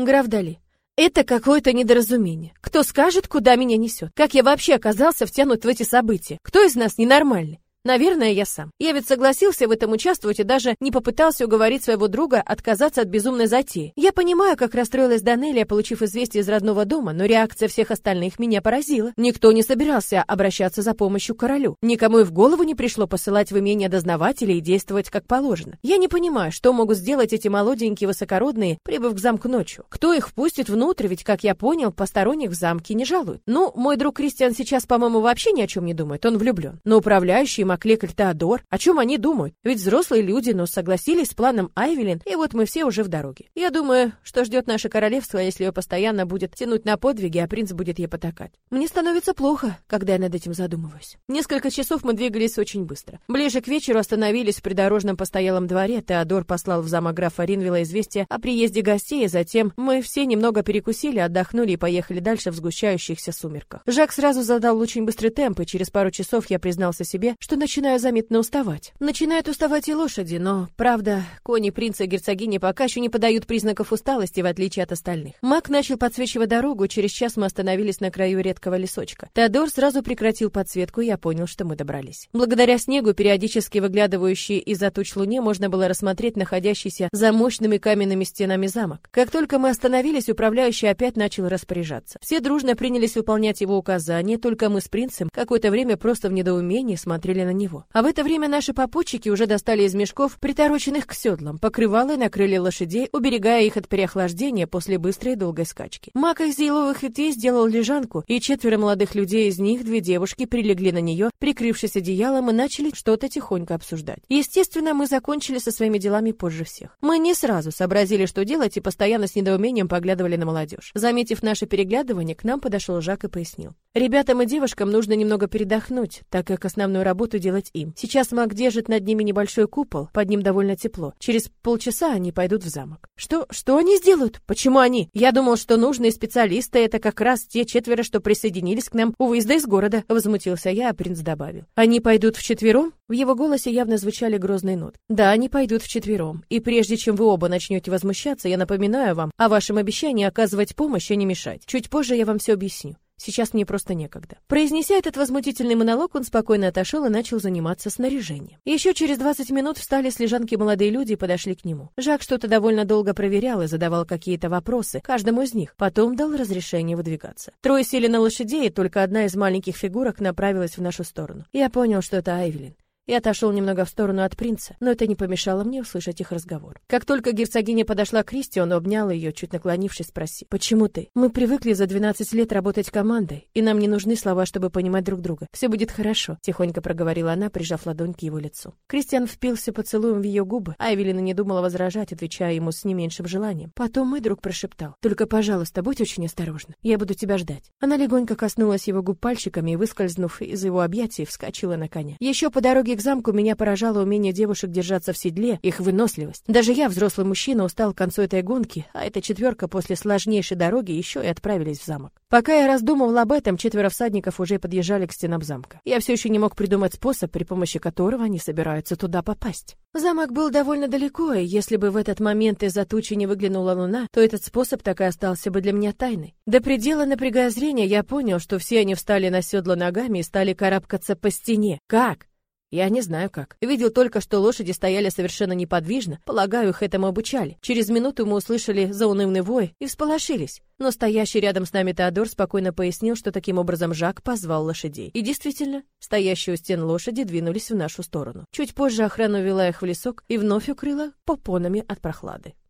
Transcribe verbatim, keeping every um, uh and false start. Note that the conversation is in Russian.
Граф Дали. Это какое-то недоразумение. Кто скажет, куда меня несет? Как я вообще оказался втянут в эти события? Кто из нас ненормальный? Наверное, я сам. Я ведь согласился в этом участвовать и даже не попытался уговорить своего друга отказаться от безумной затеи. Я понимаю, как расстроилась Данелия, получив известие из родного дома, но реакция всех остальных меня поразила. Никто не собирался обращаться за помощью к королю. Никому и в голову не пришло посылать в имение дознавателей и действовать как положено. Я не понимаю, что могут сделать эти молоденькие высокородные, прибыв к замку ночью. Кто их впустит внутрь, ведь, как я понял, посторонних в замке не жалуют. Ну, мой друг Кристиан сейчас, по-моему, вообще ни о чем не думает, он влюблен. Но управляющий Маклекарь Теодор, о чем они думают? Ведь взрослые люди, но согласились с планом Айвелин, и вот мы все уже в дороге. Я думаю, что ждет наше королевство, если ее постоянно будет тянуть на подвиги, а принц будет ей потакать. Мне становится плохо, когда я над этим задумываюсь. Несколько часов мы двигались очень быстро. Ближе к вечеру остановились в придорожном постоялом дворе. Теодор послал в замок графа Ринвилла известие о приезде гостей, и затем мы все немного перекусили, отдохнули и поехали дальше в сгущающихся сумерках. Жак сразу задал очень быстрый темп, и через пару часов я признался себе, что начинаю заметно уставать. Начинают уставать и лошади, но, правда, кони принца и герцогини пока еще не подают признаков усталости, в отличие от остальных. Маг начал подсвечивать дорогу, через час мы остановились на краю редкого лесочка. Теодор сразу прекратил подсветку, и я понял, что мы добрались. Благодаря снегу, периодически выглядывающей из-за туч луне, можно было рассмотреть находящийся за мощными каменными стенами замок. Как только мы остановились, управляющий опять начал распоряжаться. Все дружно принялись выполнять его указания, только мы с принцем какое-то время просто в недоумении смотрели на него. А в это время наши попутчики уже достали из мешков, притороченных к седлам, покрывало и накрыли лошадей, уберегая их от переохлаждения после быстрой и долгой скачки. Мак из еловых ветвей сделал лежанку, и четверо молодых людей, из них две девушки, прилегли на нее, прикрывшись одеялом, и начали что-то тихонько обсуждать. Естественно, мы закончили со своими делами позже всех. Мы не сразу сообразили, что делать, и постоянно с недоумением поглядывали на молодежь. Заметив наше переглядывание, к нам подошел Жак и пояснил: ребятам и девушкам нужно немного передохнуть, так как основную работу делать им. Сейчас маг держит над ними небольшой купол, под ним довольно тепло. Через полчаса они пойдут в замок. Что? Что они сделают? Почему они? Я думал, что нужные специалисты — это как раз те четверо, что присоединились к нам у выезда из города. Возмутился я, а принц добавил: они пойдут вчетвером? В его голосе явно звучали грозные ноты. Да, они пойдут вчетвером. И прежде чем вы оба начнете возмущаться, я напоминаю вам о вашем обещании оказывать помощь, а не мешать. Чуть позже я вам все объясню. Сейчас мне просто некогда. Произнеся этот возмутительный монолог, он спокойно отошел и начал заниматься снаряжением. Еще через двадцать минут встали с лежанки молодые люди и подошли к нему. Жак что-то довольно долго проверял и задавал какие-то вопросы каждому из них, потом дал разрешение выдвигаться. Трое сели на лошадей, и только одна из маленьких фигурок направилась в нашу сторону. Я понял, что это Айвелин. Я отошел немного в сторону от принца, но это не помешало мне услышать их разговор. Как только герцогиня подошла к Кристи, он обнял ее, чуть наклонившись, спросил: «Почему ты? Мы привыкли за двенадцать лет работать командой, и нам не нужны слова, чтобы понимать друг друга. Все будет хорошо», — тихонько проговорила она, прижав ладонь к его лицу. Кристиан впился поцелуем в ее губы, а Эвелина не думала возражать, отвечая ему с не меньшим желанием. Потом мой друг прошептал: «Только, пожалуйста, будь очень осторожна. Я буду тебя ждать». Она легонько коснулась его губ пальчиками и, выскользнув из его объятий, вскочила на коня. Еще по дороге к замку меня поражало умение девушек держаться в седле, их выносливость. Даже я, взрослый мужчина, устал к концу этой гонки, а эта четверка после сложнейшей дороги еще и отправились в замок. Пока я раздумывал об этом, четверо всадников уже подъезжали к стенам замка. Я все еще не мог придумать способ, при помощи которого они собираются туда попасть. Замок был довольно далеко, и если бы в этот момент из-за тучи не выглянула луна, то этот способ так и остался бы для меня тайной. До предела напрягая зрение, я понял, что все они встали на седло ногами и стали карабкаться по стене. Как? Я не знаю как. Видел только, что лошади стояли совершенно неподвижно. Полагаю, их этому обучали. Через минуту мы услышали заунывный вой и всполошились. Но стоящий рядом с нами Теодор спокойно пояснил, что таким образом Жак позвал лошадей. И действительно, стоящие у стен лошади двинулись в нашу сторону. Чуть позже охрана увела их в лесок и вновь укрыла попонами от прохлады.